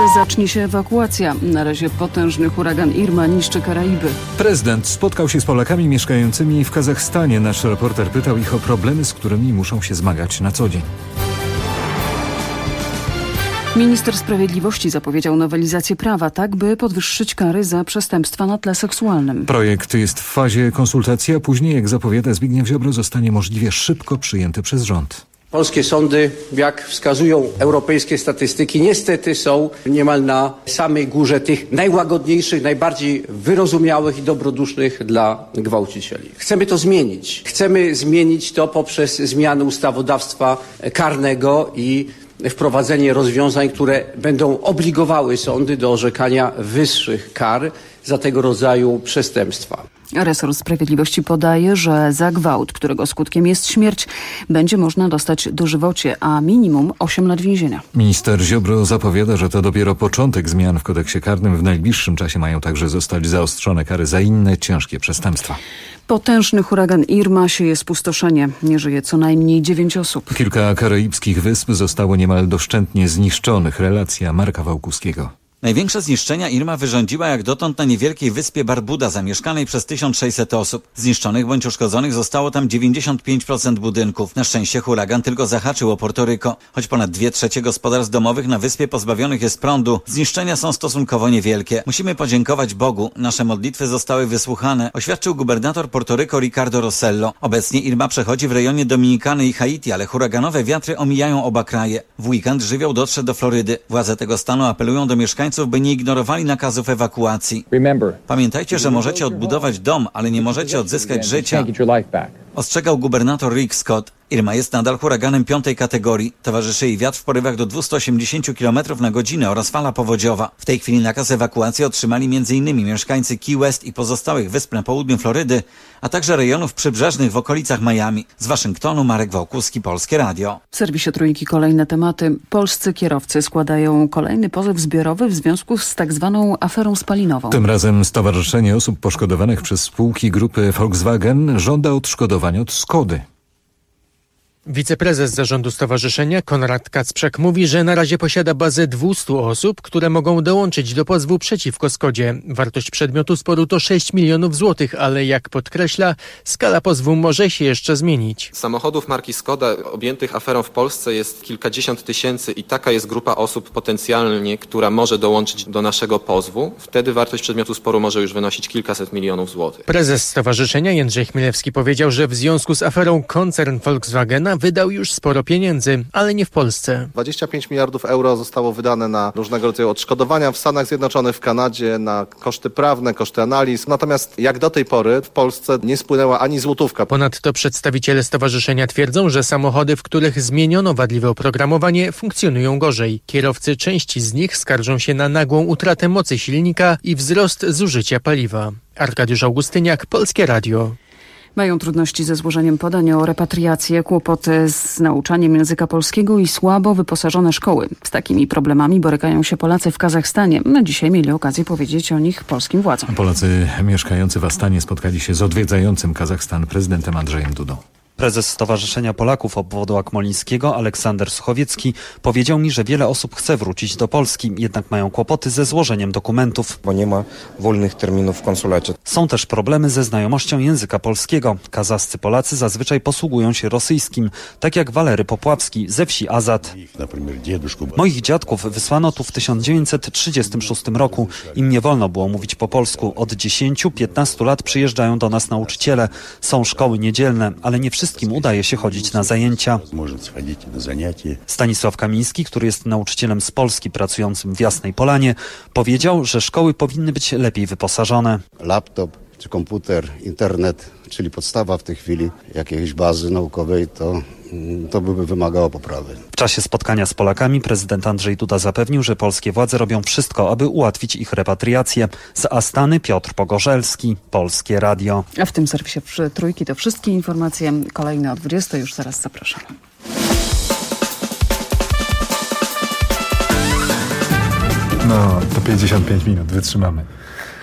Polsce zacznie się ewakuacja. Na razie potężny huragan Irma niszczy Karaiby. Prezydent spotkał się z Polakami mieszkającymi w Kazachstanie. Nasz reporter pytał ich o problemy, z którymi muszą się zmagać na co dzień. Minister Sprawiedliwości zapowiedział nowelizację prawa, tak by podwyższyć kary za przestępstwa na tle seksualnym. Projekt jest w fazie konsultacji, a później, jak zapowiada Zbigniew Ziobro, zostanie możliwie szybko przyjęty przez rząd. Polskie sądy, jak wskazują europejskie statystyki, niestety są niemal na samej górze tych najłagodniejszych, najbardziej wyrozumiałych i dobrodusznych dla gwałcicieli. Chcemy to zmienić. Chcemy zmienić to poprzez zmianę ustawodawstwa karnego i wprowadzenie rozwiązań, które będą obligowały sądy do orzekania wyższych kar za tego rodzaju przestępstwa. Resort Sprawiedliwości podaje, że za gwałt, którego skutkiem jest śmierć, będzie można dostać dożywocie, a minimum 8 lat więzienia. Minister Ziobro zapowiada, że to dopiero początek zmian w kodeksie karnym. W najbliższym czasie mają także zostać zaostrzone kary za inne ciężkie przestępstwa. Potężny huragan Irma sieje spustoszenie. Nie żyje co najmniej 9 osób. Kilka karaibskich wysp zostało niemal doszczętnie zniszczonych. Relacja Marka Wałkuskiego. Największe zniszczenia Irma wyrządziła jak dotąd na niewielkiej wyspie Barbuda, zamieszkanej przez 1600 osób. Zniszczonych bądź uszkodzonych zostało tam 95% budynków. Na szczęście huragan tylko zahaczył o Porto-Rico. Choć ponad 2/3 gospodarstw domowych na wyspie pozbawionych jest prądu, zniszczenia są stosunkowo niewielkie. Musimy podziękować Bogu. Nasze modlitwy zostały wysłuchane, oświadczył gubernator Porto-Rico Ricardo Rossello. Obecnie Irma przechodzi w rejonie Dominikany i Haiti, ale huraganowe wiatry omijają oba kraje. W weekend żywioł dotrze do Florydy. Władze tego stanu apelują do mieszkańców, by nie ignorowali nakazów ewakuacji. Pamiętajcie, że możecie odbudować dom, ale nie możecie odzyskać życia, ostrzegał gubernator Rick Scott. Irma jest nadal huraganem 5. kategorii. Towarzyszy jej wiatr w porywach do 280 km na godzinę oraz fala powodziowa. W tej chwili nakaz ewakuacji otrzymali m.in. mieszkańcy Key West i pozostałych wysp na południu Florydy, a także rejonów przybrzeżnych w okolicach Miami. Z Waszyngtonu Marek Wałkuski, Polskie Radio. W serwisie Trójki kolejne tematy. Polscy kierowcy składają kolejny pozew zbiorowy w związku z tak zwaną aferą spalinową. Tym razem Stowarzyszenie Osób Poszkodowanych przez spółki grupy Volkswagen żąda odszkodowania od Skody. Wiceprezes zarządu stowarzyszenia Konrad Kacprzak mówi, że na razie posiada bazę 200 osób, które mogą dołączyć do pozwu przeciwko Skodzie. Wartość przedmiotu sporu to 6 milionów złotych, ale jak podkreśla, skala pozwu może się jeszcze zmienić. Samochodów marki Skoda objętych aferą w Polsce jest kilkadziesiąt tysięcy i taka jest grupa osób potencjalnie, która może dołączyć do naszego pozwu. Wtedy wartość przedmiotu sporu może już wynosić kilkaset milionów złotych. Prezes stowarzyszenia Jędrzej Chmielewski powiedział, że w związku z aferą koncern Volkswagena wydał już sporo pieniędzy, ale nie w Polsce. 25 miliardów euro zostało wydane na różnego rodzaju odszkodowania w Stanach Zjednoczonych, w Kanadzie, na koszty prawne, koszty analiz. Natomiast jak do tej pory w Polsce nie spłynęła ani złotówka. Ponadto przedstawiciele stowarzyszenia twierdzą, że samochody, w których zmieniono wadliwe oprogramowanie, funkcjonują gorzej. Kierowcy części z nich skarżą się na nagłą utratę mocy silnika i wzrost zużycia paliwa. Arkadiusz Augustyniak, Polskie Radio. Mają trudności ze złożeniem podań o repatriację, kłopoty z nauczaniem języka polskiego i słabo wyposażone szkoły. Z takimi problemami borykają się Polacy w Kazachstanie. Dzisiaj mieli okazję powiedzieć o nich polskim władzom. Polacy mieszkający w Astanie spotkali się z odwiedzającym Kazachstan prezydentem Andrzejem Dudą. Prezes Stowarzyszenia Polaków obwodu akmolińskiego Aleksander Suchowiecki powiedział mi, że wiele osób chce wrócić do Polski, jednak mają kłopoty ze złożeniem dokumentów. Bo nie ma wolnych terminów w konsulacie. Są też problemy ze znajomością języka polskiego. Kazachscy Polacy zazwyczaj posługują się rosyjskim, tak jak Walery Popławski ze wsi Azat. Moich dziadków wysłano tu w 1936 roku. Im nie wolno było mówić po polsku. Od 10-15 lat przyjeżdżają do nas nauczyciele. Są szkoły niedzielne, ale nie wszystkim udaje się chodzić na zajęcia. Stanisław Kamiński, który jest nauczycielem z Polski pracującym w Jasnej Polanie, powiedział, że szkoły powinny być lepiej wyposażone. Laptop czy komputer, internet, czyli podstawa w tej chwili jakiejś bazy naukowej, to by wymagało poprawy. W czasie spotkania z Polakami prezydent Andrzej Duda zapewnił, że polskie władze robią wszystko, aby ułatwić ich repatriację. Z Astany Piotr Pogorzelski, Polskie Radio. A w tym serwisie Trójki to wszystkie informacje. Kolejne o 20 już zaraz zapraszam. No, to 55 minut, wytrzymamy.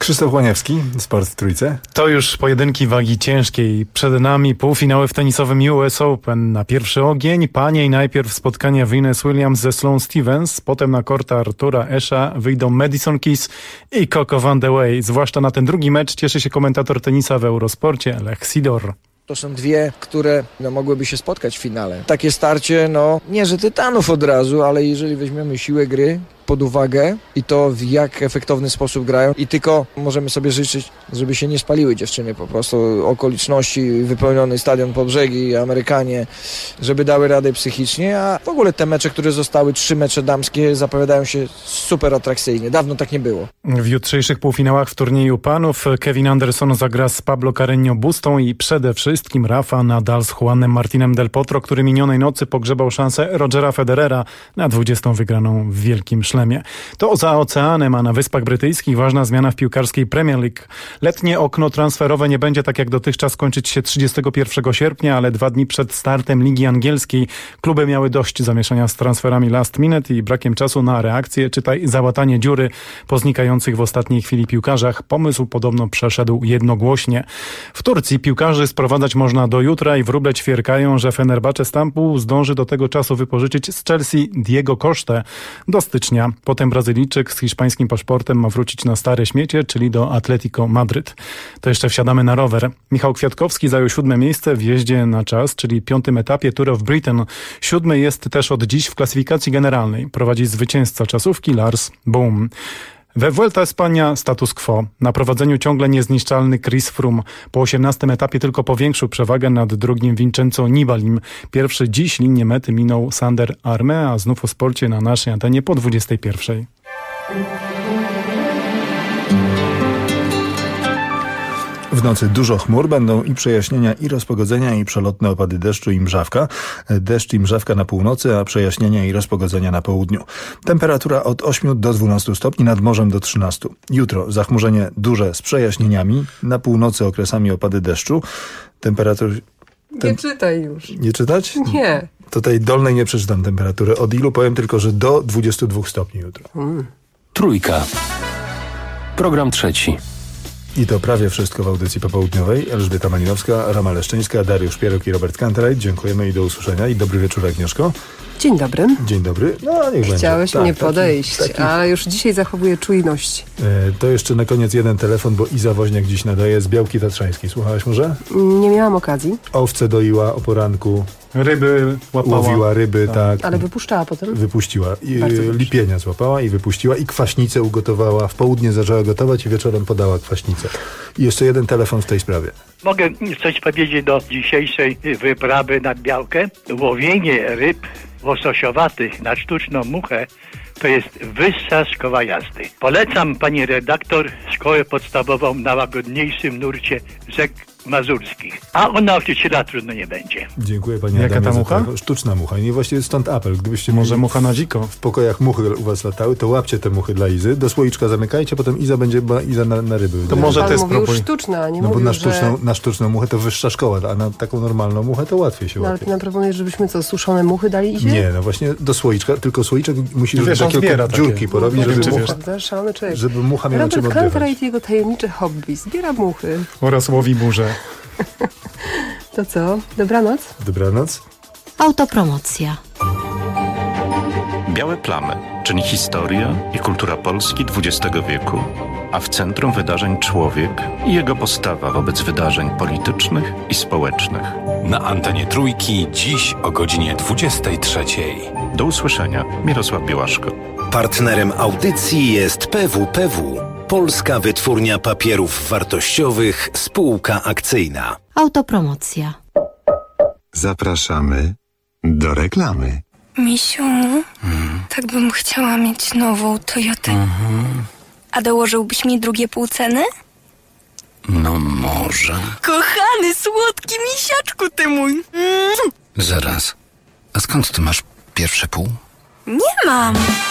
Krzysztof Łaniewski, Sport w Trójce. To już pojedynki wagi ciężkiej. Przed nami półfinały w tenisowym US Open. Na pierwszy ogień panie i najpierw spotkania Venus Williams ze Sloane Stephens, potem na korta Artura Asha wyjdą Madison Keys i Coco Van de Wey. Zwłaszcza na ten drugi mecz cieszy się komentator tenisa w Eurosporcie Lech Sidor. To są dwie, które mogłyby się spotkać w finale. Takie starcie, nie że tytanów od razu, ale jeżeli weźmiemy siłę gry pod uwagę i to w jak efektowny sposób grają i tylko możemy sobie życzyć, żeby się nie spaliły dziewczyny, po prostu okoliczności, wypełniony stadion po brzegi, Amerykanie, żeby dały radę psychicznie, a w ogóle te mecze, które zostały, 3 mecze damskie zapowiadają się super atrakcyjnie. Dawno tak nie było. W jutrzejszych półfinałach w turnieju panów Kevin Anderson zagra z Pablo Carreño Bustą i przede wszystkim Rafa Nadal z Juanem Martinem del Potro, który minionej nocy pogrzebał szansę Rogera Federera na 20. wygraną w Wielkim Szlemie. To za oceanem, a na Wyspach Brytyjskich ważna zmiana w piłkarskiej Premier League. Letnie okno transferowe nie będzie tak jak dotychczas kończyć się 31 sierpnia, ale 2 dni przed startem Ligi Angielskiej. Kluby miały dość zamieszania z transferami last minute i brakiem czasu na reakcję, czytaj załatanie dziury po znikających w ostatniej chwili piłkarzach. Pomysł podobno przeszedł jednogłośnie. W Turcji piłkarzy sprowadzać można do jutra i wróble ćwierkają, że Fenerbahce Stambuł zdąży do tego czasu wypożyczyć z Chelsea Diego Coste do stycznia. Potem Brazylijczyk z hiszpańskim paszportem ma wrócić na stare śmiecie, czyli do Atletico Madryt. To jeszcze wsiadamy na rower. Michał Kwiatkowski zajął 7. miejsce w jeździe na czas, czyli 5. etapie Tour of Britain. 7. jest też od dziś w klasyfikacji generalnej. Prowadzi zwycięzca czasówki Lars Boom. We Vuelta Espania status quo. Na prowadzeniu ciągle niezniszczalny Chris Froome. Po 18. etapie tylko powiększył przewagę nad drugim Vincenzo Nibalim. Pierwszy dziś linię mety minął Sander Arme, a znów o sporcie na naszej antenie po 21. W nocy dużo chmur, będą i przejaśnienia, i rozpogodzenia, i przelotne opady deszczu i mrzawka. Deszcz i mrzawka na północy, a przejaśnienia i rozpogodzenia na południu. Temperatura od 8 do 12 stopni, nad morzem do 13. Jutro zachmurzenie duże z przejaśnieniami, na północy okresami opady deszczu. Nie czytaj już. Nie czytać? Nie. To tej dolnej nie przeczytam temperatury. Od ilu powiem tylko, że do 22 stopni jutro. Trójka. Program trzeci. I to prawie wszystko w audycji popołudniowej. Elżbieta Malinowska, Roma Leszczyńska, Dariusz Pieruk i Robert Kanterajt. Dziękujemy i do usłyszenia. I dobry wieczór, Agnieszko. Dzień dobry. Dzień dobry. No, niech Chciałeś będzie. mnie podejść, ale już dzisiaj zachowuję czujność. To jeszcze na koniec jeden telefon, bo Iza Woźniak dziś nadaje z Białki Tatrzańskiej. Słuchałaś może? Nie miałam okazji. Owce doiła o poranku. Ryby łapała. Łowiła ryby, tak. Ale wypuszczała potem? Wypuściła. Lipienia złapała i wypuściła i kwaśnicę ugotowała. W południe zaczęła gotować i wieczorem podała kwaśnicę. I jeszcze jeden telefon w tej sprawie. Mogę coś powiedzieć do dzisiejszej wyprawy nad Białkę? Łowienie ryb łososiowatych na sztuczną muchę to jest wyższa szkoła jazdy. Polecam pani redaktor szkołę podstawową na łagodniejszym nurcie rzek mazurskich. A u nauczyciela trudno nie będzie. Dziękuję pani Jaka ta mucha? Sztuczna mucha. I właściwie stąd apel. Gdybyście może mucha na dziko. W pokojach muchy u was latały, to łapcie te muchy dla Izy. Do słoiczka zamykajcie, potem Iza będzie Iza na ryby. To może ty spróbuj. Sztuczna, a nie no mówił, bo że... na sztuczną muchę to wyższa szkoła, a na taką normalną muchę to łatwiej się łapie. Ale ty nam proponujesz, żebyśmy suszone muchy dali Izie? Nie, no właśnie do słoiczka, tylko słoiczek musi takie dziurki porobić, żeby mucha miała czym oddychać. Robert Kanterajt i jego tajemnicze hobby. Zbiera muchy. Oraz łowi burze. To co? Dobranoc? Dobranoc. Autopromocja. Białe plamy, czyli historia i kultura Polski XX wieku, a w centrum wydarzeń człowiek i jego postawa wobec wydarzeń politycznych i społecznych. Na antenie Trójki dziś o godzinie 23. Do usłyszenia. Mirosław Białaszko. Partnerem audycji jest PWPW, Polska Wytwórnia Papierów Wartościowych, spółka akcyjna. Autopromocja. Zapraszamy do reklamy. Misiu, tak bym chciała mieć nową Toyotę. A dołożyłbyś mi drugie pół ceny? No może. Kochany, słodki misiaczku ty mój. Zaraz. A skąd ty masz pierwsze pół? Nie mam.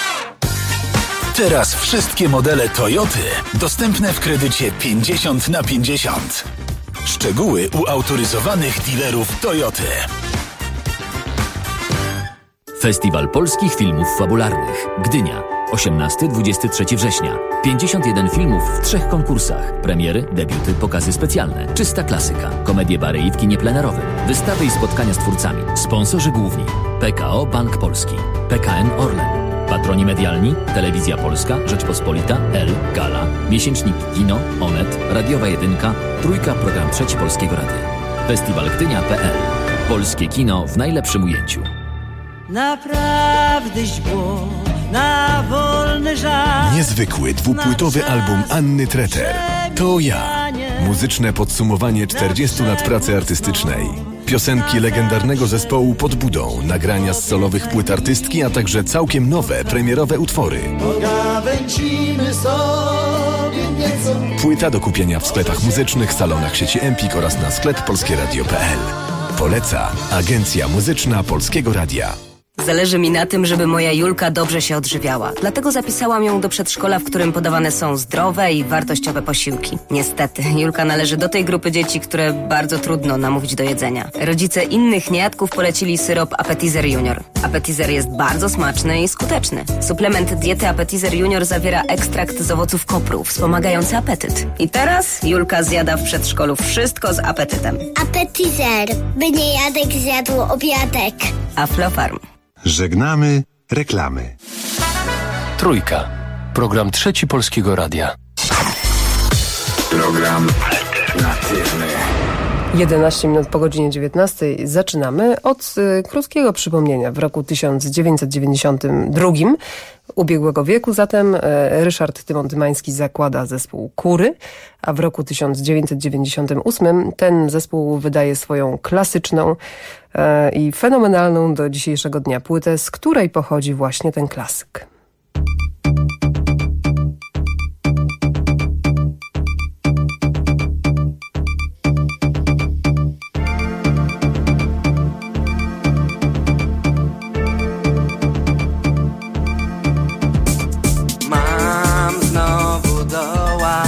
Teraz wszystkie modele Toyoty dostępne w kredycie 50/50. Szczegóły u autoryzowanych dealerów Toyoty. Festiwal Polskich Filmów Fabularnych. Gdynia. 18-23 września. 51 filmów w 3 konkursach. Premiery, debiuty, pokazy specjalne. Czysta klasyka. Komedie bary i w kinie plenerowym. Wystawy i spotkania z twórcami. Sponsorzy główni. PKO Bank Polski. PKN Orlen. Patroni medialni. Telewizja Polska, Rzeczpospolita, L, Gala, miesięcznik Kino, Onet, Radiowa Jedynka, Trójka, program Trzeci Polskiego Radia. Festiwalgdynia.pl. Polskie kino w najlepszym ujęciu. Naprawdę było na wolny żart. Niezwykły dwupłytowy album Anny Treter. To ja. Muzyczne podsumowanie 40 lat pracy artystycznej. Piosenki legendarnego zespołu Pod Budą, nagrania z solowych płyt artystki, a także całkiem nowe, premierowe utwory. Pogawędzimy sobie nieco. Płyta do kupienia w sklepach muzycznych, salonach sieci Empik oraz na sklep polskieradio.pl. Poleca Agencja Muzyczna Polskiego Radia. Zależy mi na tym, żeby moja Julka dobrze się odżywiała. Dlatego zapisałam ją do przedszkola, w którym podawane są zdrowe i wartościowe posiłki. Niestety, Julka należy do tej grupy dzieci, które bardzo trudno namówić do jedzenia. Rodzice innych niejadków polecili syrop Appetizer Junior. Appetizer jest bardzo smaczny i skuteczny. Suplement diety Appetizer Junior zawiera ekstrakt z owoców kopru, wspomagający apetyt. I teraz Julka zjada w przedszkolu wszystko z apetytem. Appetizer, by niejadek zjadł obiadek. Aflofarm. Żegnamy reklamy. Trójka. Program Trzeci Polskiego Radia. Program alternatywny. 11 minut po godzinie 19 zaczynamy od krótkiego przypomnienia. W roku 1992 ubiegłego wieku zatem Ryszard Tymon-Tymański zakłada zespół Kury, a w roku 1998 ten zespół wydaje swoją klasyczną i fenomenalną do dzisiejszego dnia płytę, z której pochodzi właśnie ten klasyk. Mam znowu doła,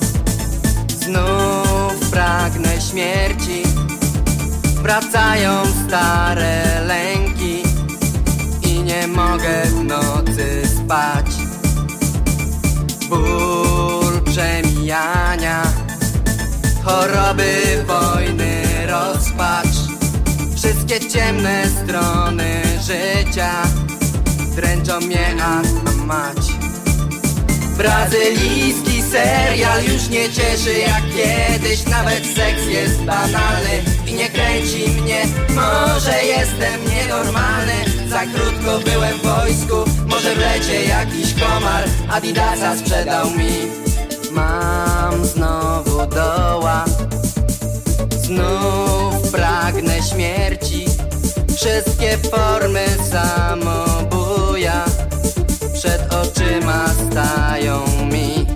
znów pragnę śmierci. Wracają stare lęki i nie mogę w nocy spać. Ból przemijania, choroby, wojny, rozpacz. Wszystkie ciemne strony życia dręczą mnie, a mam mać. Brazylijski serial już nie cieszy jak kiedyś. Nawet seks jest banalny i nie kręci mnie. Może jestem nienormalny, za krótko byłem w wojsku. Może w lecie jakiś komar Adidasa sprzedał mi. Mam znowu doła, znów pragnę śmierci. Wszystkie formy samobuja przed oczyma stają mi.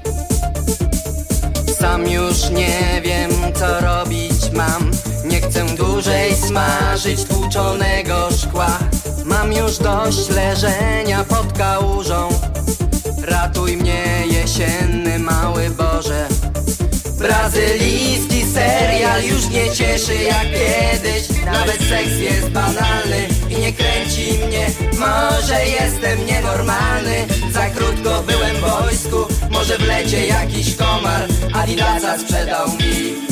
Sam już nie wiem, co robić mam. Nie chcę dłużej smażyć tłuczonego szkła. Mam już dość leżenia pod kałużą. Ratuj mnie, jesienny mały Boże. Brazylijski serial już nie cieszy jak kiedyś. Nawet seks jest banalny i nie kręci mnie. Może jestem nienormalny, za krótko byłem w wojsku. Może w lecie jakiś komar Adidasa sprzedał mi.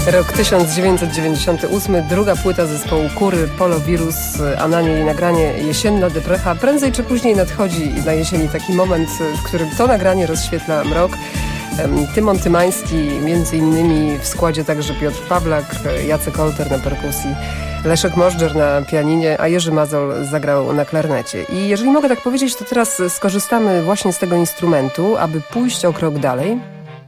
Rok 1998, druga płyta zespołu Kury, Polowirus, a na niej nagranie Jesienna Deprecha. Prędzej czy później nadchodzi na jesieni taki moment, w którym to nagranie rozświetla mrok. Tymon Tymański, między innymi w składzie także Piotr Pawlak, Jacek Olter na perkusji, Leszek Możdżer na pianinie, a Jerzy Mazol zagrał na klarnecie. I jeżeli mogę tak powiedzieć, to teraz skorzystamy właśnie z tego instrumentu, aby pójść o krok dalej.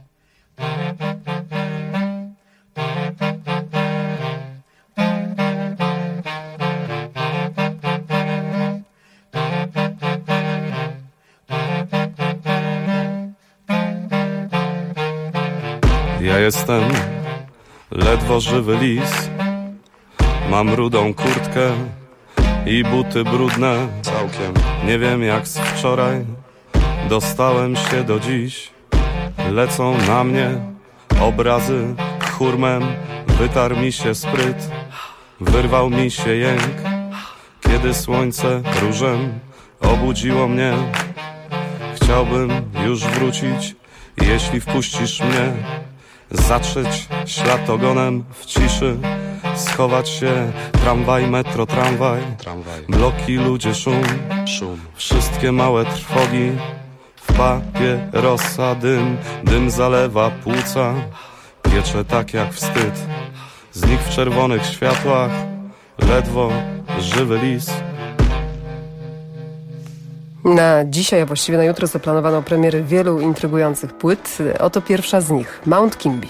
Ja jestem ledwo żywy lis. Mam rudą kurtkę i buty brudne całkiem. Nie wiem jak z wczoraj dostałem się do dziś. Lecą na mnie obrazy hurmem. Wytarł mi się spryt, wyrwał mi się jęk. Kiedy słońce różem obudziło mnie. Chciałbym już wrócić, jeśli wpuścisz mnie. Zatrzeć ślad ogonem w ciszy, schować się, tramwaj, metro, tramwaj, bloki, ludzie, szum, wszystkie małe trwogi, w papierosa dym zalewa płuca, piecze tak jak wstyd, z nich w czerwonych światłach, ledwo żywy lis. Na dzisiaj, a właściwie na jutro zaplanowano premiery wielu intrygujących płyt. Oto pierwsza z nich, Mount Kimby.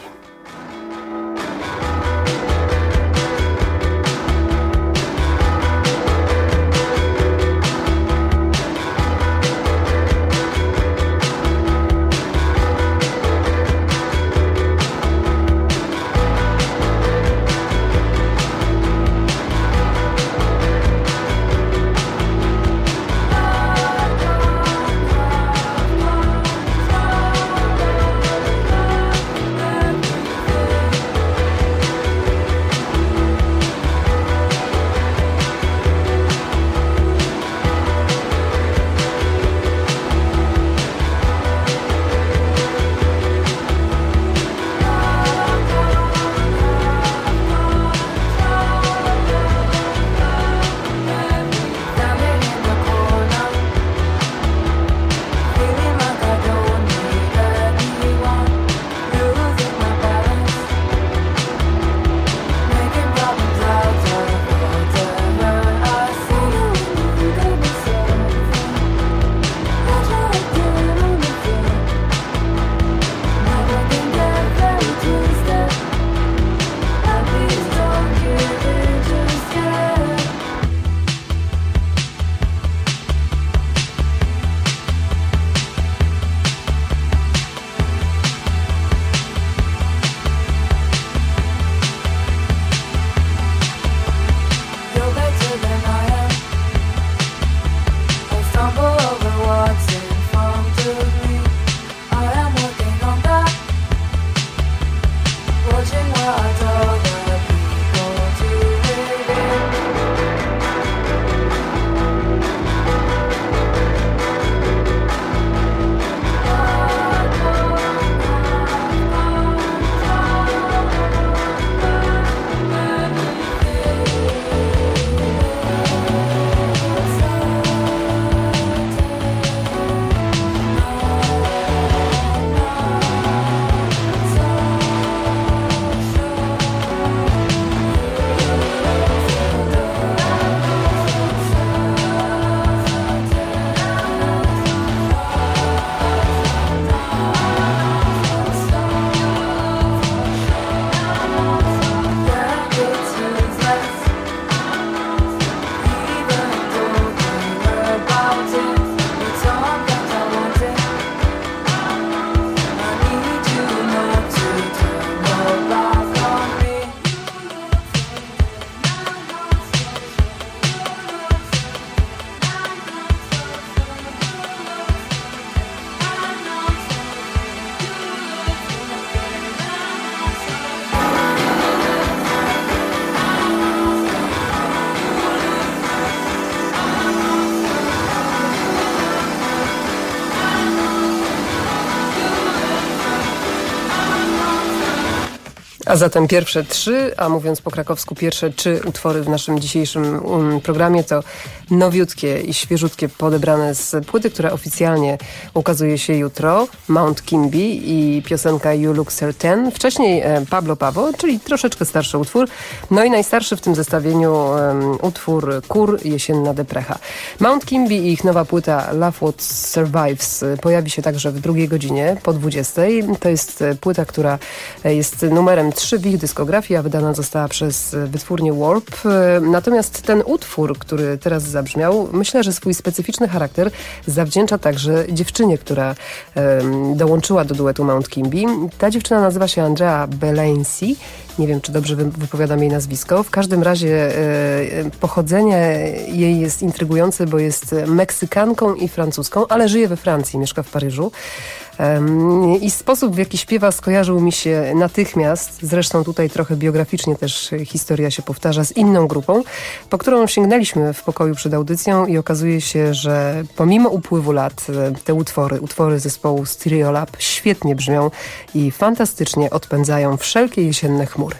A zatem pierwsze 3, a mówiąc po krakowsku pierwsze 3 utwory w naszym dzisiejszym programie to nowiutkie i świeżutkie podebrane z płyty, która oficjalnie ukazuje się jutro. Mount Kimby i piosenka You Look Certain. Wcześniej Pablo Paво, czyli troszeczkę starszy utwór. No i najstarszy w tym zestawieniu utwór Kur, Jesienna Deprecha. Mount Kimby i ich nowa płyta Love What Survives pojawi się także w drugiej godzinie po 20. To jest płyta, która jest numerem 3 w ich dyskografii, a wydana została przez wytwórnię Warp. Natomiast ten utwór, który teraz zabrzmiał, myślę, że swój specyficzny charakter zawdzięcza także dziewczynie, która dołączyła do duetu Mount Kimby. Ta dziewczyna nazywa się Andrea Belensi. Nie wiem, czy dobrze wypowiadam jej nazwisko. W każdym razie pochodzenie jej jest intrygujące, bo jest Meksykanką i Francuską, ale żyje we Francji, mieszka w Paryżu. I sposób, w jaki śpiewa, skojarzył mi się natychmiast, zresztą tutaj trochę biograficznie też historia się powtarza, z inną grupą, po którą sięgnęliśmy w pokoju przed audycją i okazuje się, że pomimo upływu lat te utwory zespołu Stereolab świetnie brzmią i fantastycznie odpędzają wszelkie jesienne chmury.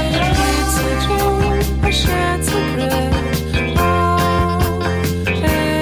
Hey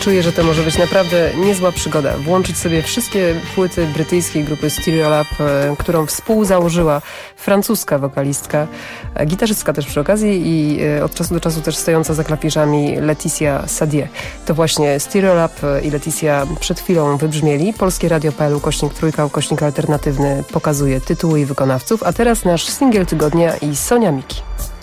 Czuję, że to może być naprawdę niezła przygoda. Włączyć sobie wszystkie płyty brytyjskiej grupy Stereolab, którą współzałożyła francuska wokalistka, gitarzystka też przy okazji i od czasu do czasu też stojąca za klawiszami Laetitia Sadier. To właśnie Stereolab i Laetitia przed chwilą wybrzmieli. Polskie Radio.pl /3 alternatywny pokazuje tytuły i wykonawców, a teraz nasz singiel tygodnia i Sonia Miki.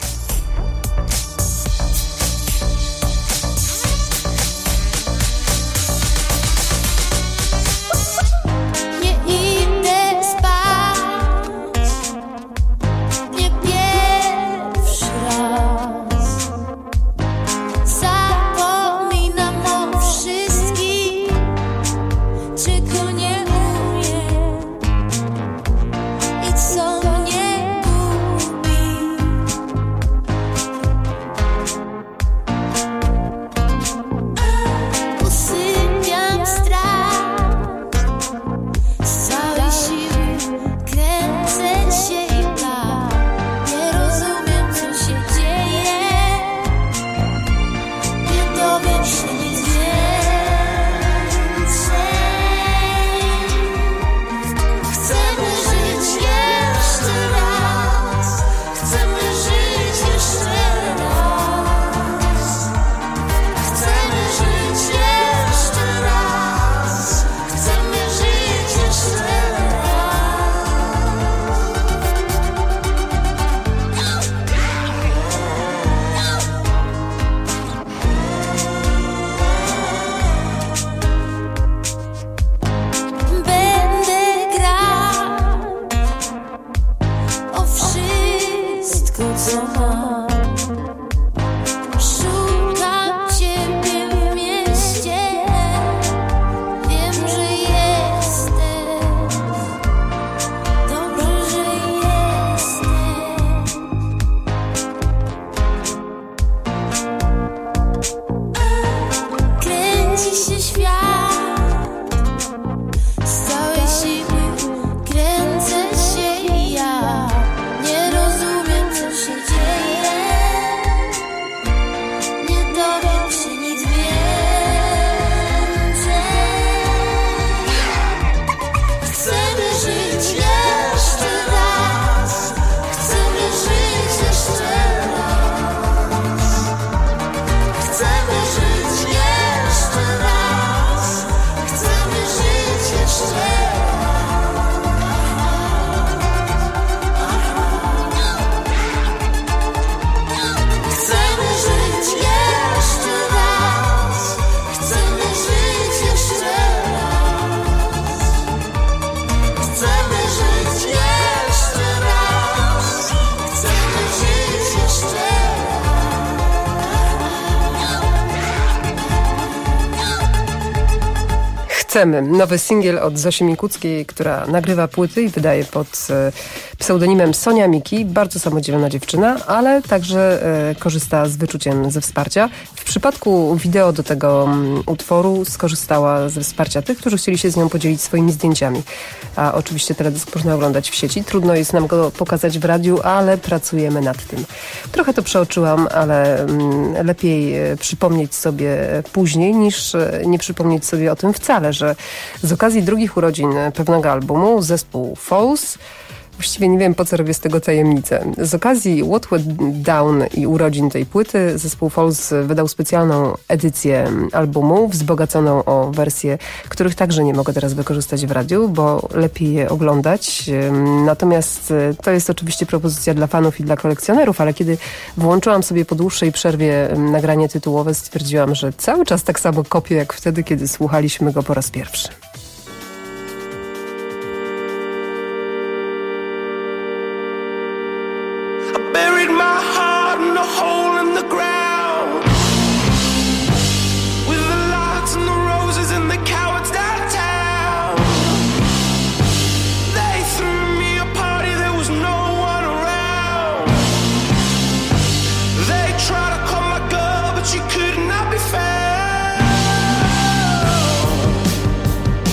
Chcemy. Nowy singiel od Zosi Mikuckiej, która nagrywa płyty i wydaje pod pseudonimem Sonia Miki. Bardzo samodzielna dziewczyna, ale także korzysta z wyczuciem ze wsparcia. W przypadku wideo do tego utworu skorzystała ze wsparcia tych, którzy chcieli się z nią podzielić swoimi zdjęciami. A oczywiście teledysk można oglądać w sieci. Trudno jest nam go pokazać w radiu, ale pracujemy nad tym. Trochę to przeoczyłam, ale lepiej przypomnieć sobie później, niż nie przypomnieć sobie o tym wcale, że z okazji drugich urodzin pewnego albumu zespół Falls, właściwie nie wiem, po co robię z tego tajemnicę. Z okazji What Went Down i urodzin tej płyty zespół Falls wydał specjalną edycję albumu, wzbogaconą o wersje, których także nie mogę teraz wykorzystać w radiu, bo lepiej je oglądać. Natomiast to jest oczywiście propozycja dla fanów i dla kolekcjonerów, ale kiedy włączyłam sobie po dłuższej przerwie nagranie tytułowe, stwierdziłam, że cały czas tak samo kopię, jak wtedy, kiedy słuchaliśmy go po raz pierwszy. Buried my heart in a hole in the ground, with the lights and the roses and the cowards downtown. They threw me a party, there was no one around. They tried to call my girl, but she could not be found.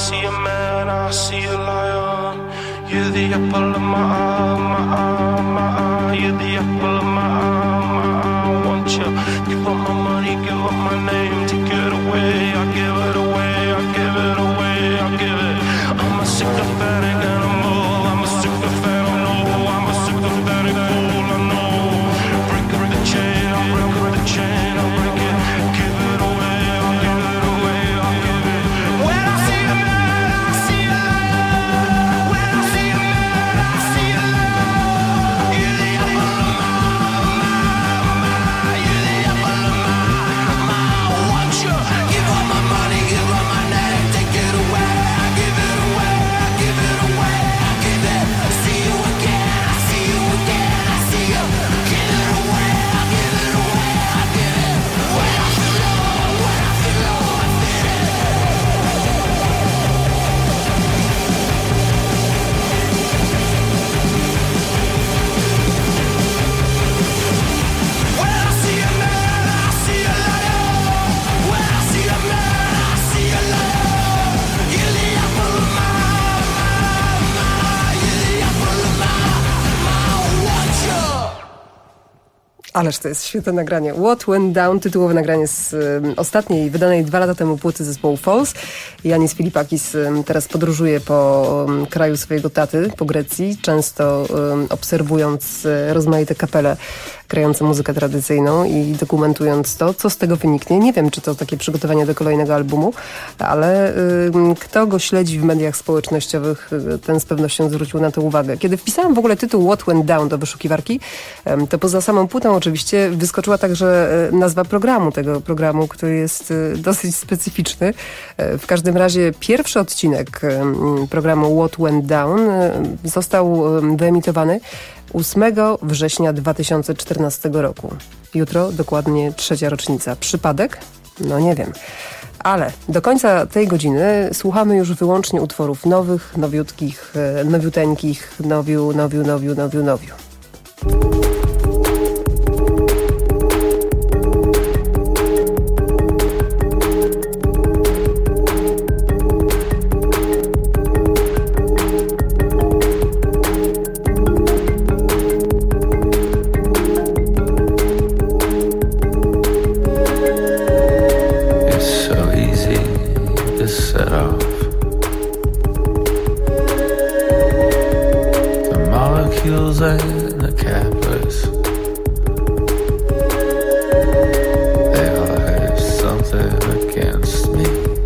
see a man, I see a liar. You're the apple of my eye, my eye, my eye. You're the apple of my eye, my eye. I want you. Give up my money, give up my name. Take it away, I give it away, I give it away, I give it. I'm a sycophantic animal, I'm a sycophantic, no. I'm a sycophantic fool, I know. Break the chain, I'll break the chain, I'll break it. Give it away, I'll give it away, I'll give it. When I see a man, I see a liar. When I see a man, I see a liar. You're the apple of my, you're the apple of my. I want you. Give up my money, give up my name. Take it away, I give it away, I give it away, I give it. See you again, I see you again, I see you. Give it away, I give it away, I give it. When I feel low, when I feel low, I feel it. When I see a man, I see a liar. When I see a man, I see a liar. You're the apple of my, you're the apple of my, want you. Ależ to jest świetne nagranie. What Went Down, tytułowe nagranie z ostatniej, wydanej 2 lata temu płyty zespołu Falls. Janis Filipakis teraz podróżuje po kraju swojego taty, po Grecji, często obserwując rozmaite kapele grające muzykę tradycyjną i dokumentując to, co z tego wyniknie. Nie wiem, czy to takie przygotowanie do kolejnego albumu, ale kto go śledzi w mediach społecznościowych, ten z pewnością zwrócił na to uwagę. Kiedy wpisałam w ogóle tytuł What Went Down do wyszukiwarki, to poza samą płytą oczywiście wyskoczyła także nazwa programu, tego programu, który jest dosyć specyficzny. W każdym razie pierwszy odcinek programu What Went Down został wyemitowany 8 września 2014 roku. Jutro dokładnie 3. rocznica. Przypadek? No nie wiem. Ale do końca tej godziny słuchamy już wyłącznie utworów nowych, nowiutkich, nowiuteńkich, nowiu. And the cappers, they all have something against me.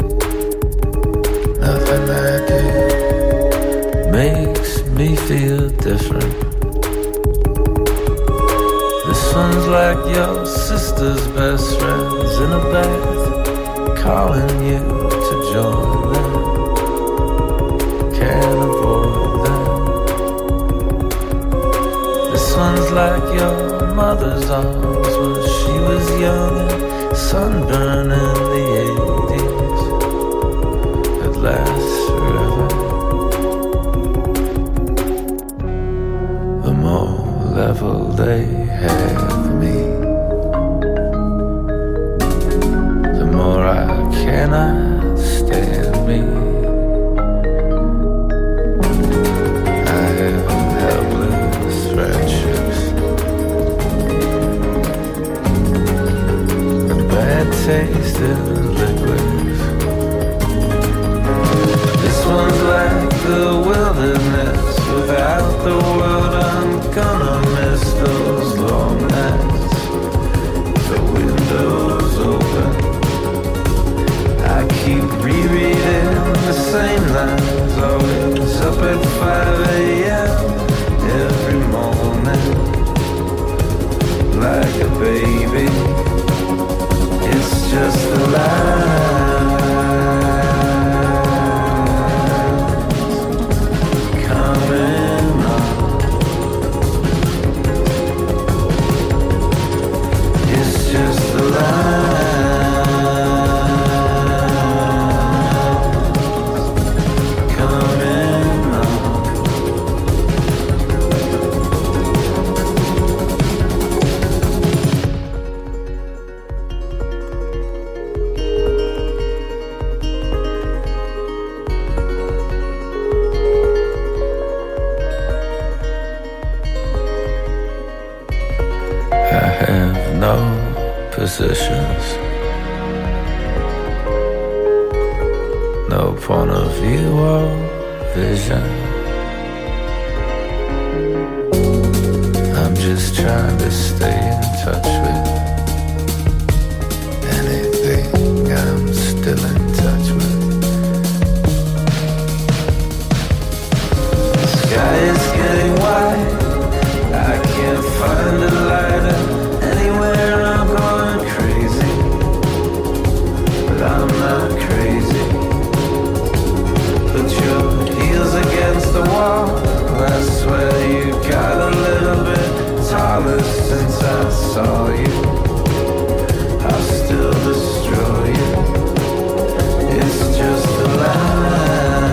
Nothing I do makes me feel different. This one's like your sister's best friends in a bath, calling you to join them. Can't avoid them. This one's like your mother's arms when she was young and sunburned in the 80s. It lasts forever. The more level they have me, the more I cannot stand me. I have helpless friendships and bad taste in liquids. This one's like the wilderness. Without the world I'm gonna miss those long nights. The window's open, I keep rereading the same lines. Always up at 5 a.m. every morning, like a baby. It's just a lie. Coming on, it's just a lie. Coming on. positions. No point of view or vision. I'm just trying to stay in touch with anything I'm still in touch with. The sky is getting wide, I can't find a light anywhere. I'm going crazy, but I'm not crazy. Put your heels against the wall, I swear you got a little bit taller since I saw you. I'll still destroy you. It's just a lie.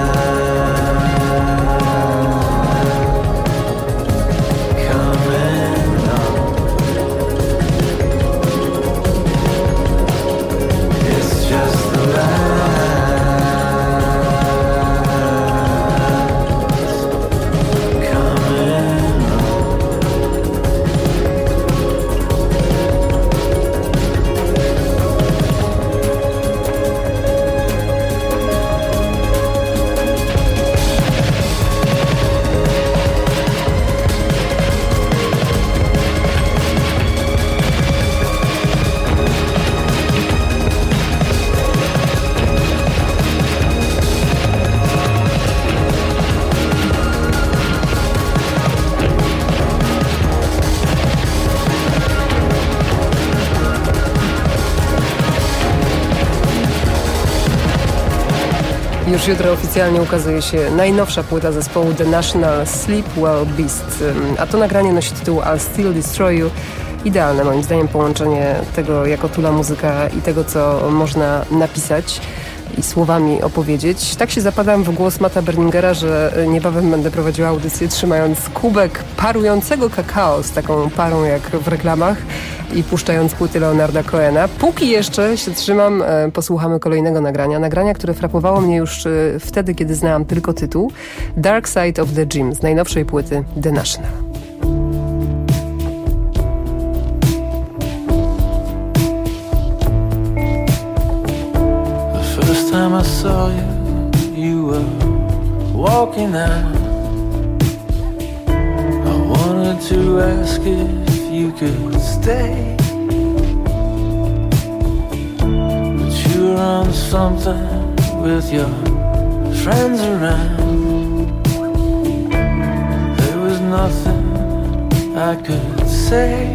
Coming on. It's just a lie. Już jutro oficjalnie ukazuje się najnowsza płyta zespołu The National, Sleep Well Beast, a to nagranie nosi tytuł I'll Still Destroy You. Idealne moim zdaniem połączenie tego, jak otula muzyka i tego, co można napisać i słowami opowiedzieć. Tak się zapadam w głos Matta Berningera, że niebawem będę prowadziła audycję trzymając kubek parującego kakao z taką parą jak w reklamach i puszczając płyty Leonarda Cohena. Póki jeszcze się trzymam, posłuchamy kolejnego nagrania, które frapowało mnie już wtedy, kiedy znałam tylko tytuł. Dark Side of the Gym z najnowszej płyty The National. First time I saw you, you were walking out. I wanted to ask if you could stay, but you were on something with your friends around. There was nothing I could say.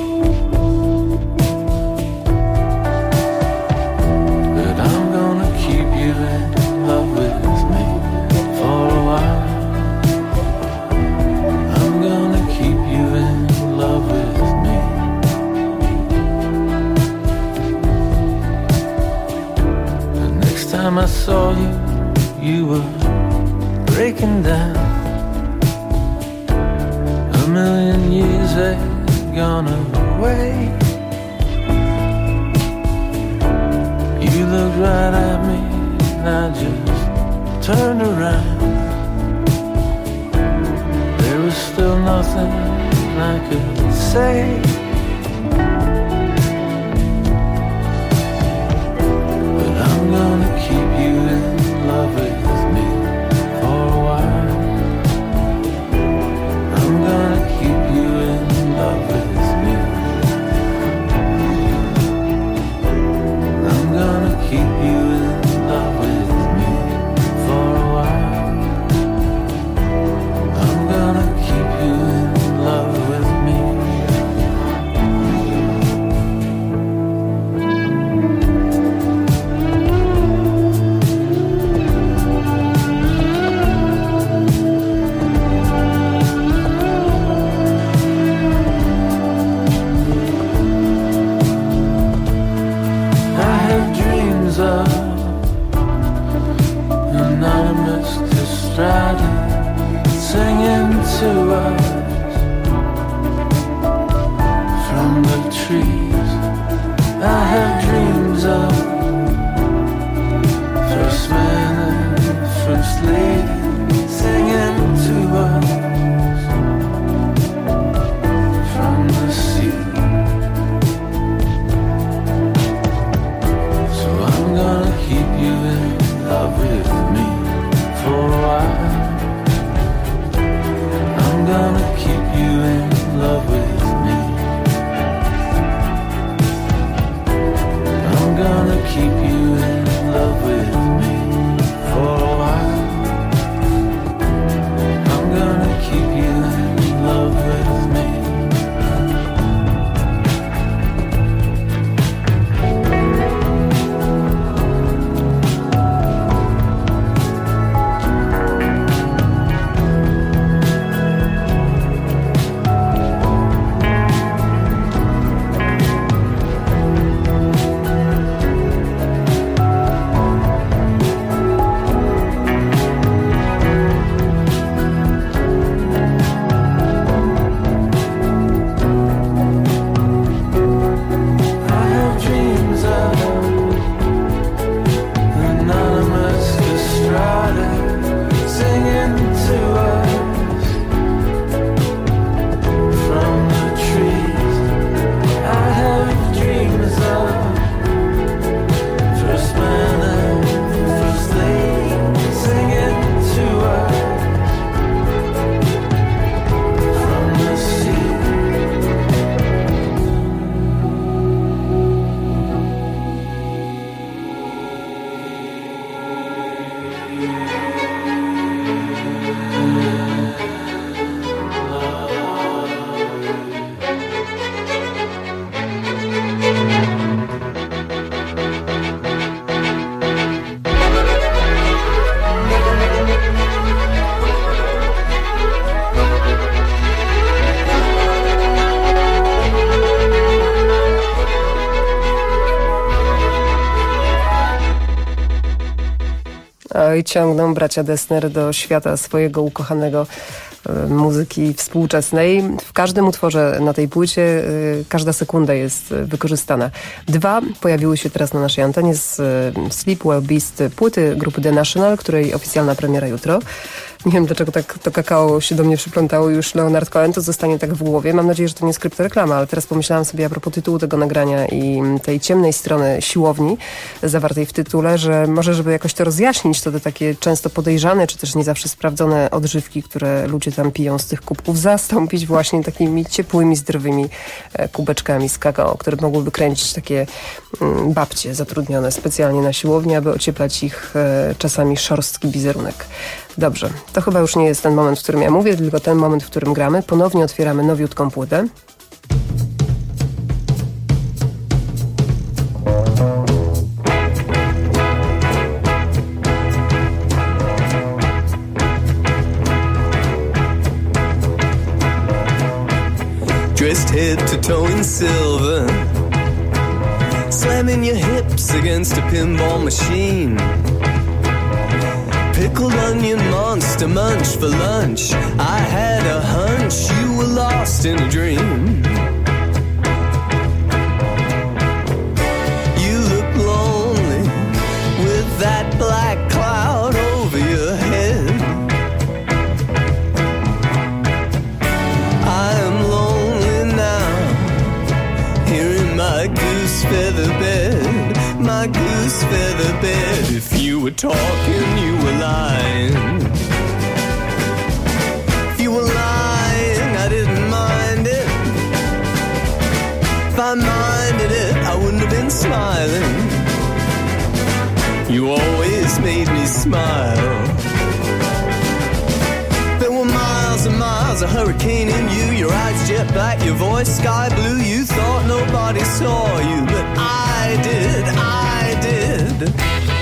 In love with me for a while. I'm gonna keep you in love with me. The next time I saw you, you were breaking down. A million years had gone away. You looked right at me, I just turned around. There was still nothing I could say, but I'm gonna keep you in love with me for a while. I'm gonna keep you in love with me. I'm gonna keep you in love with me for a while. I'm gonna keep you in love with me. I have dreams of anonymous Castrati singing to us from the trees. I have dreams of first man and first lady singing to us from the sea. ciągną bracia Dessner do świata swojego ukochanego muzyki współczesnej. W każdym utworze na tej płycie każda sekunda jest wykorzystana. 2 pojawiły się teraz na naszej antenie z Sleep Well Beast, płyty grupy The National, której oficjalna premiera jutro. Nie wiem, dlaczego tak to kakao się do mnie przyplątało już Leonard Cohen, to zostanie tak w głowie. Mam nadzieję, że to nie skryptoreklama, ale teraz pomyślałam sobie a propos tytułu tego nagrania i tej ciemnej strony siłowni zawartej w tytule, że może, żeby jakoś to rozjaśnić, to te takie często podejrzane, czy też nie zawsze sprawdzone odżywki, które ludzie tam piją z tych kubków, zastąpić właśnie takimi ciepłymi, zdrowymi kubeczkami z kakao, które mogłyby kręcić takie babcie zatrudnione specjalnie na siłowni, aby ocieplać ich czasami szorstki wizerunek. Dobrze, to chyba już nie jest ten moment, w którym ja mówię, tylko ten moment, w którym gramy. Ponownie otwieramy nowiutką płytę. Dressed head to toe in silver, slamming your hips against a pinball machine. Pickled onion monster munch for lunch. I had a hunch you were lost in a dream. You look lonely with that black cloud over your head. I am lonely now, here in my goose feather bed. My goose feather bed. If you were talking, you were lying. If you were lying, I didn't mind it. If I minded it, I wouldn't have been smiling. You always made me smile. There were miles and miles of hurricane in you. Your eyes jet black, your voice sky blue. You thought nobody saw you, but I did, I did.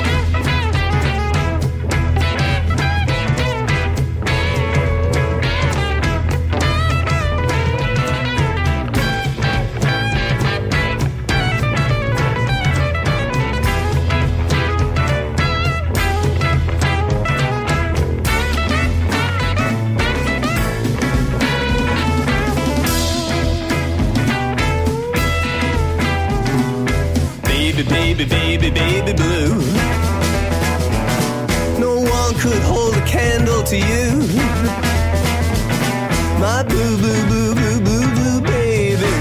Baby, baby, baby blue. No one could hold a candle to you. My blue, blue, blue, blue, blue, blue baby.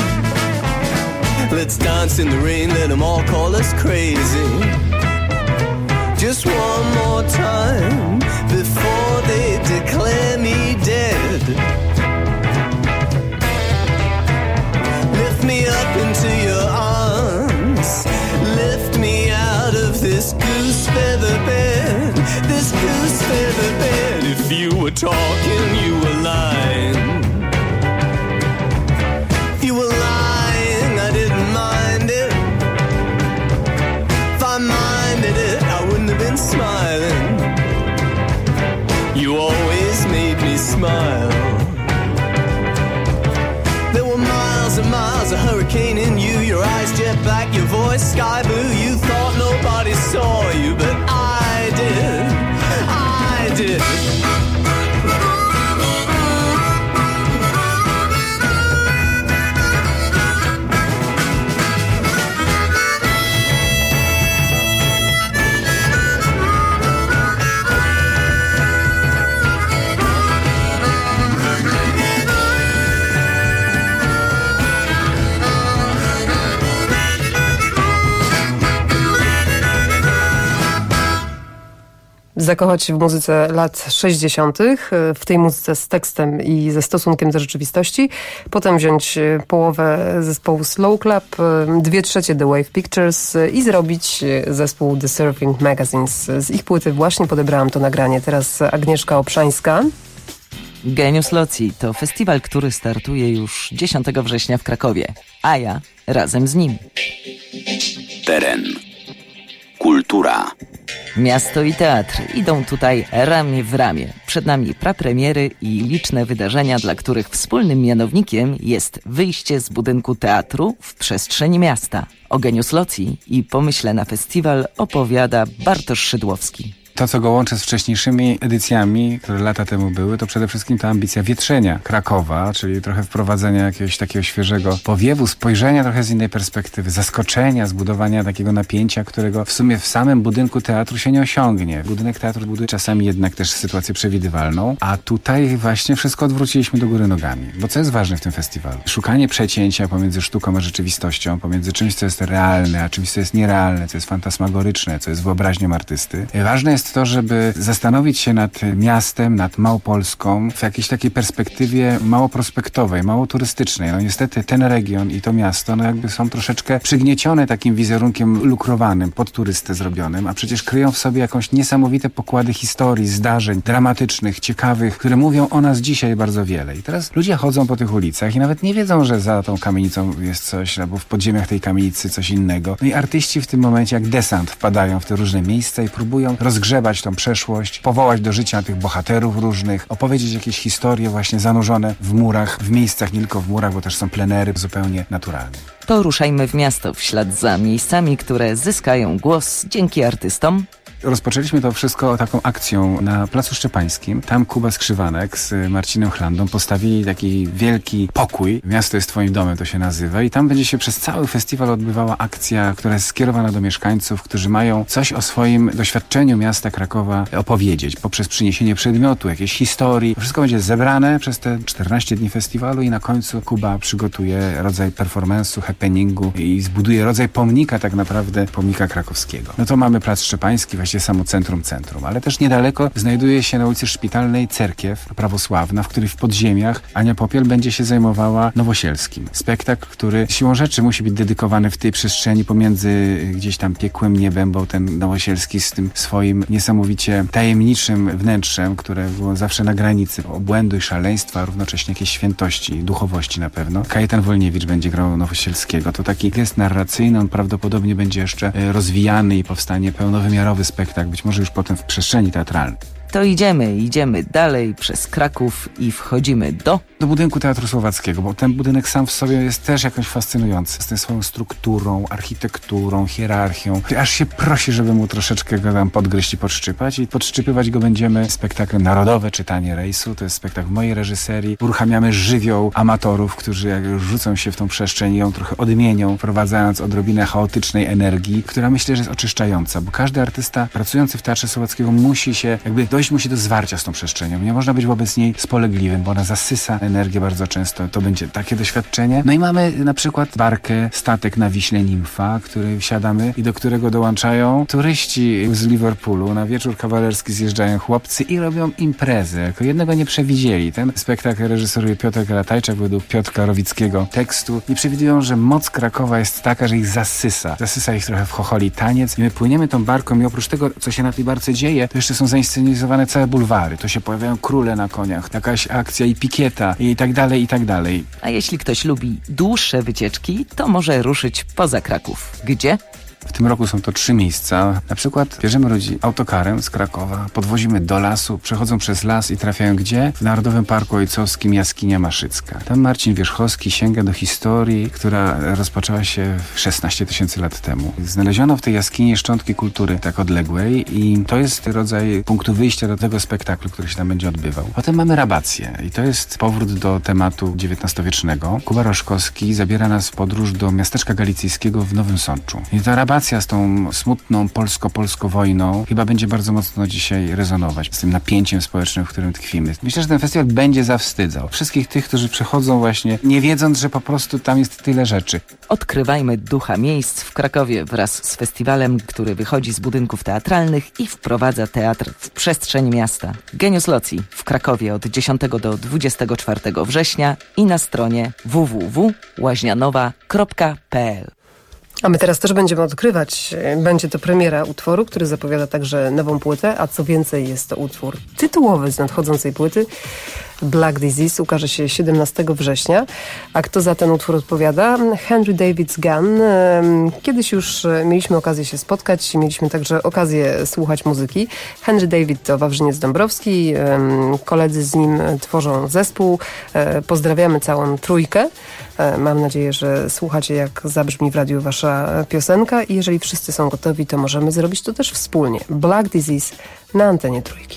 Let's dance in the rain, let them all call us crazy. Just one more time before they declare me dead. Lift me up into your arms. Lift me out of this goose feather bed. This goose feather bed. If you were talking, you were lying. If you were lying, I didn't mind it. If I minded it, I wouldn't have been smiling. You always made me smile. There were miles and miles of hurricane in you. Your eyes jet black, your voice sky blue. You thought nobody saw you, but I did. I did. Zakochać się w muzyce lat 60., w tej muzyce z tekstem i ze stosunkiem do rzeczywistości. Potem wziąć połowę zespołu Slow Club, 2/3 The Wave Pictures i zrobić zespół The Surfing Magazines. Z ich płyty właśnie podebrałam to nagranie. Teraz Agnieszka Obszańska. Geniusz Loci to festiwal, który startuje już 10 września w Krakowie, a ja razem z nim. Teren. Kultura. Miasto i teatr idą tutaj ramię w ramię. Przed nami prapremiery i liczne wydarzenia, dla których wspólnym mianownikiem jest wyjście z budynku teatru w przestrzeń miasta. O Geniusz Loci i pomyśle na festiwal opowiada Bartosz Szydłowski. To, co go łączy z wcześniejszymi edycjami, które lata temu były, to przede wszystkim ta ambicja wietrzenia Krakowa, czyli trochę wprowadzenia jakiegoś takiego świeżego powiewu, spojrzenia trochę z innej perspektywy, zaskoczenia, zbudowania takiego napięcia, którego w sumie w samym budynku teatru się nie osiągnie. Budynek teatru buduje czasami jednak też sytuację przewidywalną, a tutaj właśnie wszystko odwróciliśmy do góry nogami. Bo co jest ważne w tym festiwalu? Szukanie przecięcia pomiędzy sztuką a rzeczywistością, pomiędzy czymś, co jest realne, a czymś, co jest nierealne, co jest fantasmagoryczne, co jest wyobraźnią artysty. Ważne jest to, żeby zastanowić się nad miastem, nad Małopolską w jakiejś takiej perspektywie mało prospektowej, mało turystycznej. No niestety ten region i to miasto, no jakby są troszeczkę przygniecione takim wizerunkiem lukrowanym, pod turystę zrobionym, a przecież kryją w sobie jakąś niesamowite pokłady historii, zdarzeń dramatycznych, ciekawych, które mówią o nas dzisiaj bardzo wiele. I teraz ludzie chodzą po tych ulicach i nawet nie wiedzą, że za tą kamienicą jest coś, albo w podziemiach tej kamienicy coś innego. No i artyści w tym momencie jak desant wpadają w te różne miejsca i próbują rozgrzebać tą przeszłość, powołać do życia tych bohaterów różnych, opowiedzieć jakieś historie właśnie zanurzone w murach, w miejscach, nie tylko w murach, bo też są plenery zupełnie naturalne. To ruszajmy w miasto w ślad za miejscami, które zyskają głos dzięki artystom. Rozpoczęliśmy to wszystko taką akcją na Placu Szczepańskim. Tam Kuba Skrzywanek z Marcinem Chlandą postawili taki wielki pokój. Miasto jest twoim domem, to się nazywa. I tam będzie się przez cały festiwal odbywała akcja, która jest skierowana do mieszkańców, którzy mają coś o swoim doświadczeniu miasta Krakowa opowiedzieć. Poprzez przyniesienie przedmiotu, jakiejś historii. Wszystko będzie zebrane przez te 14 dni festiwalu i na końcu Kuba przygotuje rodzaj performance'u, happeningu i zbuduje rodzaj pomnika tak naprawdę, pomnika krakowskiego. No to mamy Plac Szczepański, właściwie samo centrum, ale też niedaleko znajduje się na ulicy Szpitalnej cerkiew prawosławna, w której w podziemiach Ania Popiel będzie się zajmowała Nowosielskim. Spektakl, który siłą rzeczy musi być dedykowany w tej przestrzeni pomiędzy gdzieś tam piekłem niebem, bo ten Nowosielski z tym swoim niesamowicie tajemniczym wnętrzem, które było zawsze na granicy obłędu i szaleństwa, a równocześnie jakiejś świętości, duchowości na pewno. Kajetan Wolniewicz będzie grał Nowosielskiego. To taki gest narracyjny, on prawdopodobnie będzie jeszcze rozwijany i powstanie pełnowymiarowy spektakl, być może już potem w przestrzeni teatralnej. To idziemy dalej przez Kraków i wchodzimy do budynku Teatru Słowackiego, bo ten budynek sam w sobie jest też jakoś fascynujący. Z tą swoją strukturą, architekturą, hierarchią. Aż się prosi, żeby mu troszeczkę go tam podgryźć i podszczypać. I podszczypywać go będziemy spektaklem Narodowe Czytanie Rejsu. To jest spektakl w mojej reżyserii. Uruchamiamy żywioł amatorów, którzy jak już rzucą się w tą przestrzeń i ją trochę odmienią, wprowadzając odrobinę chaotycznej energii, która myślę, że jest oczyszczająca, bo każdy artysta pracujący w Teatrze Słowackiego musi się dojść musi do zwarcia z tą przestrzenią. Nie można być wobec niej spolegliwym, bo ona zasysa energię bardzo często. To będzie takie doświadczenie. No i mamy na przykład barkę, statek na Wiśle Nimfa, który wsiadamy i do którego dołączają turyści z Liverpoolu. Na wieczór kawalerski zjeżdżają chłopcy i robią imprezę. Tylko jednego nie przewidzieli. Ten spektakl reżyseruje Piotr Latajczak według Piotra Rowickiego tekstu. Nie przewidują, że moc Krakowa jest taka, że ich zasysa. Zasysa ich trochę w chocholi taniec. I my płyniemy tą barką i oprócz tego, co się na tej barce dzieje, to jeszcze są zainscenizowane całe bulwary. To się pojawiają króle na koniach, jakaś akcja i pikieta i tak dalej, i tak dalej. A jeśli ktoś lubi dłuższe wycieczki, to może ruszyć poza Kraków. Gdzie? W tym roku są to 3 miejsca. Na przykład bierzemy ludzi autokarem z Krakowa, podwozimy do lasu, przechodzą przez las i trafiają gdzie? W Narodowym Parku Ojcowskim Jaskinia Maszycka. Tam Marcin Wierzchowski sięga do historii, która rozpoczęła się 16 000 lat temu. Znaleziono w tej jaskini szczątki kultury tak odległej i to jest rodzaj punktu wyjścia do tego spektaklu, który się tam będzie odbywał. Potem mamy rabację i to jest powrót do tematu XIX-wiecznego. Kuba Roszkowski zabiera nas w podróż do miasteczka galicyjskiego w Nowym Sączu. I ta rabacja z tą smutną polsko-polską wojną chyba będzie bardzo mocno dzisiaj rezonować z tym napięciem społecznym, w którym tkwimy. Myślę, że ten festiwal będzie zawstydzał wszystkich tych, którzy przychodzą właśnie nie wiedząc, że po prostu tam jest tyle rzeczy. Odkrywajmy ducha miejsc w Krakowie wraz z festiwalem, który wychodzi z budynków teatralnych i wprowadza teatr w przestrzeń miasta. Genius Loci w Krakowie od 10 do 24 września i na stronie www.łaźnianowa.pl. A my teraz też będziemy odkrywać. Będzie to premiera utworu, który zapowiada także nową płytę, a co więcej jest to utwór tytułowy z nadchodzącej płyty. Black Disease ukaże się 17 września. A kto za ten utwór odpowiada? Henry David's Gun. Kiedyś już mieliśmy okazję się spotkać, mieliśmy także okazję słuchać muzyki. Henry David to Wawrzyniec Dąbrowski, koledzy z nim tworzą zespół. Pozdrawiamy całą trójkę. Mam nadzieję, że słuchacie, jak zabrzmi w radiu wasza piosenka i jeżeli wszyscy są gotowi, to możemy zrobić to też wspólnie. Black Disease na antenie trójki.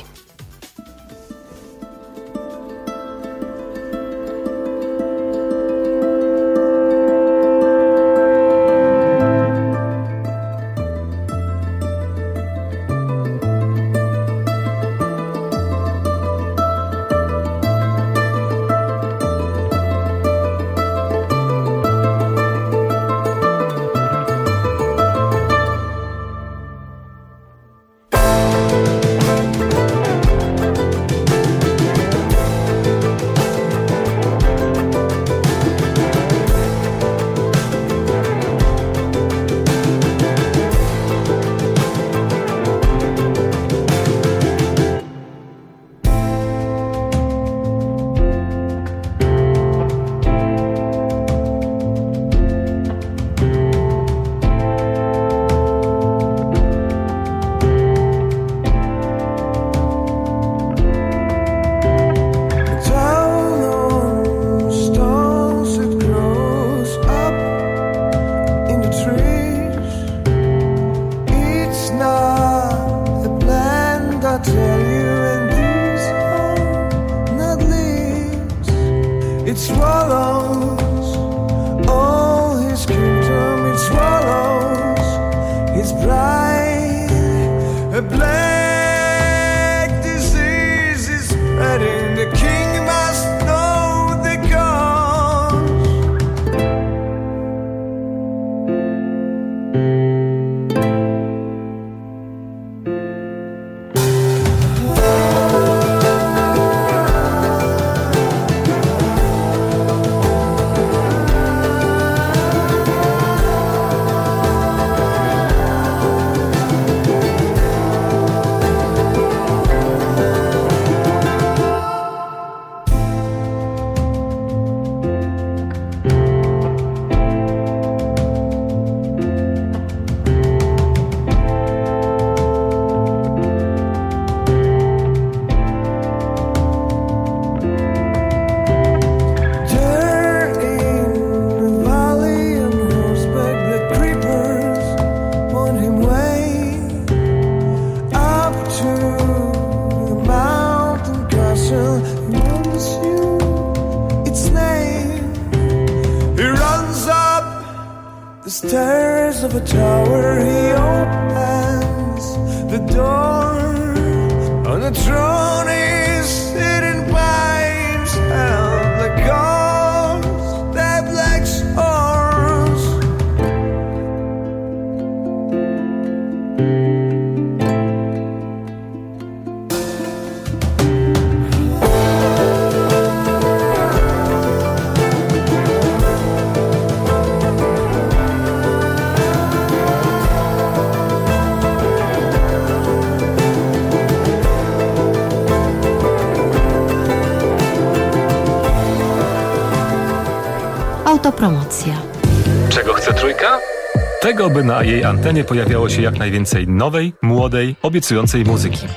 Autopromocja. Czego chce trójka? Tego, by na jej antenie pojawiało się jak najwięcej nowej, młodej, obiecującej muzyki.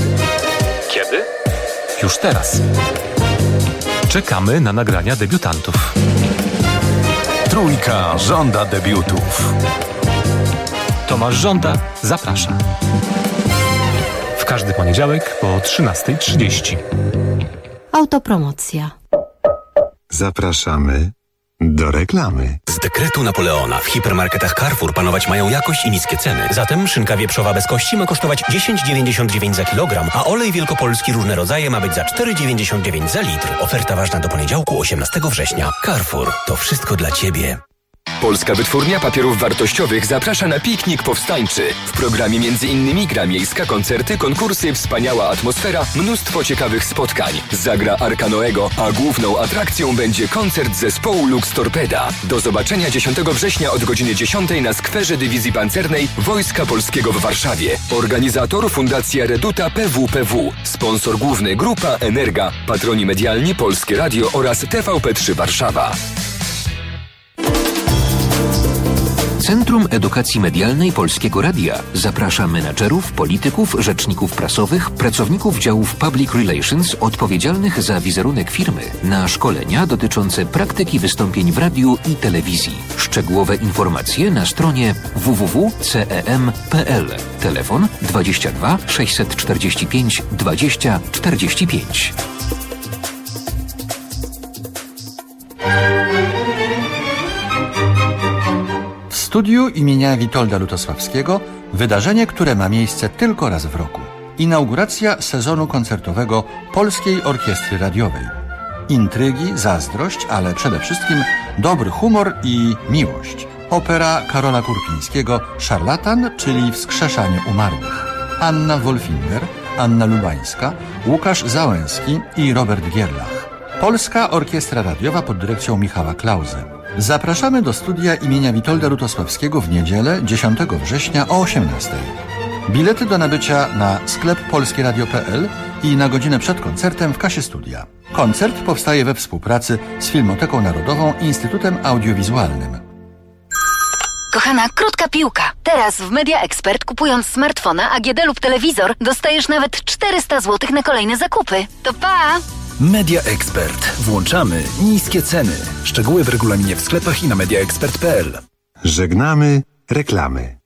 Kiedy? Już teraz. Czekamy na nagrania debiutantów. Trójka żąda debiutów. Tomasz Żąda zaprasza. W każdy poniedziałek po 13:30. Autopromocja. Zapraszamy do reklamy. Z dekretu Napoleona w hipermarketach Carrefour panować mają jakość i niskie ceny. Zatem szynka wieprzowa bez kości ma kosztować 10,99 za kilogram, a olej wielkopolski różne rodzaje ma być za 4,99 za litr. Oferta ważna do poniedziałku 18 września. Carrefour. To wszystko dla Ciebie. Polska Wytwórnia Papierów Wartościowych zaprasza na piknik powstańczy. W programie m.in. gra miejska, koncerty, konkursy, wspaniała atmosfera, mnóstwo ciekawych spotkań. Zagra Arka Noego, a główną atrakcją będzie koncert zespołu Lux Torpeda. Do zobaczenia 10 września od godziny 10 na skwerze Dywizji Pancernej Wojska Polskiego w Warszawie. Organizator Fundacja Reduta PWPW. Sponsor główny Grupa Energa. Patroni medialni Polskie Radio oraz TVP3 Warszawa. Centrum Edukacji Medialnej Polskiego Radia zaprasza menadżerów, polityków, rzeczników prasowych, pracowników działów Public Relations odpowiedzialnych za wizerunek firmy na szkolenia dotyczące praktyki wystąpień w radiu i telewizji. Szczegółowe informacje na stronie www.cem.pl. Telefon 22 645 20 45. W studiu imienia Witolda Lutosławskiego wydarzenie, które ma miejsce tylko raz w roku. Inauguracja sezonu koncertowego Polskiej Orkiestry Radiowej. Intrygi, zazdrość, ale przede wszystkim dobry humor i miłość. Opera Karola Kurpińskiego Szarlatan, czyli Wskrzeszanie umarłych. Anna Wolfinger, Anna Lubańska, Łukasz Załęski i Robert Gierlach. Polska Orkiestra Radiowa pod dyrekcją Michała Klauze. Zapraszamy do studia imienia Witolda Lutosławskiego w niedzielę 10 września o 18:00. Bilety do nabycia na sklep polskieradio.pl i na godzinę przed koncertem w kasie studia. Koncert powstaje we współpracy z Filmoteką Narodową i Instytutem Audiowizualnym. Kochana, krótka piłka. Teraz w Media Expert, kupując smartfona, AGD lub telewizor, dostajesz nawet 400 zł na kolejne zakupy. To pa! Media Expert. Włączamy niskie ceny. Szczegóły w regulaminie w sklepach i na mediaexpert.pl. Żegnamy reklamy.